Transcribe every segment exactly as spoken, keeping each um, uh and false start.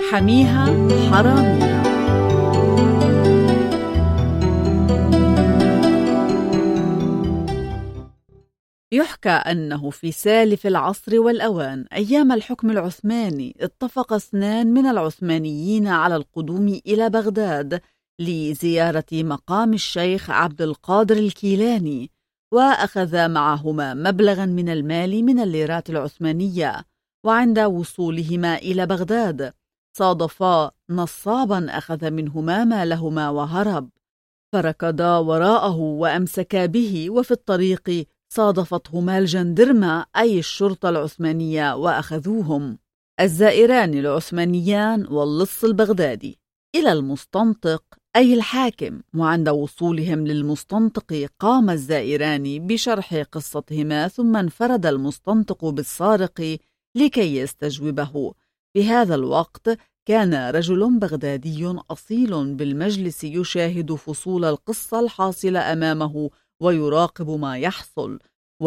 حميها حراميها. يحكى أنه في سالف العصر والأوان أيام الحكم العثماني اتفق اثنان من العثمانيين على القدوم إلى بغداد لزيارة مقام الشيخ عبد القادر الكيلاني، وأخذا معهما مبلغا من المال من الليرات العثمانية. وعند وصولهما إلى بغداد صادفا نصابا أخذ منهما مالهما وهرب، فركضا وراءه وأمسكا به، وفي الطريق صادفتهما الجندرمة أي الشرطة العثمانية وأخذوهم الزائران العثمانيان واللص البغدادي إلى المستنطق أي الحاكم. وعند وصولهم للمستنطق قام الزائران بشرح قصتهما، ثم انفرد المستنطق بالسارق لكي يستجوبه. في هذا الوقت كان رجل بغدادي أصيل بالمجلس يشاهد فصول القصة الحاصلة أمامه ويراقب ما يحصل.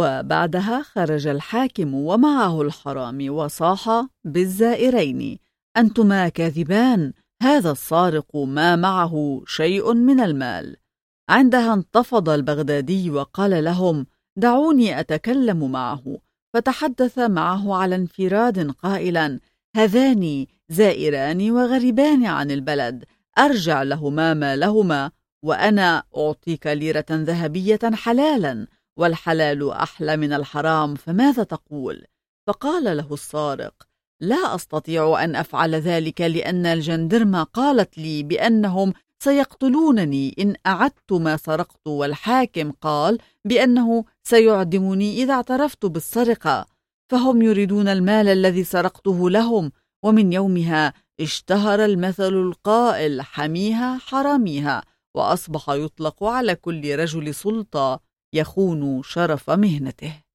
وبعدها خرج الحاكم ومعه الحرامي وصاح بالزائرين: أنتما كاذبان، هذا السارق ما معه شيء من المال. عندها انتفض البغدادي وقال لهم: دعوني أتكلم معه. فتحدث معه على انفراد قائلا: هذان زائران وغريبان عن البلد، أرجع لهما مالهما وأنا أعطيك ليرة ذهبية حلالا، والحلال أحلى من الحرام، فماذا تقول؟ فقال له السارق: لا أستطيع أن أفعل ذلك، لأن الجندرمة قالت لي بأنهم سيقتلونني إن أعدت ما سرقت، والحاكم قال بأنه سيعدمني إذا اعترفت بالسرقة، فهم يريدون المال الذي سرقته لهم. ومن يومها اشتهر المثل القائل: حميها حراميها، وأصبح يطلق على كل رجل سلطة يخون شرف مهنته.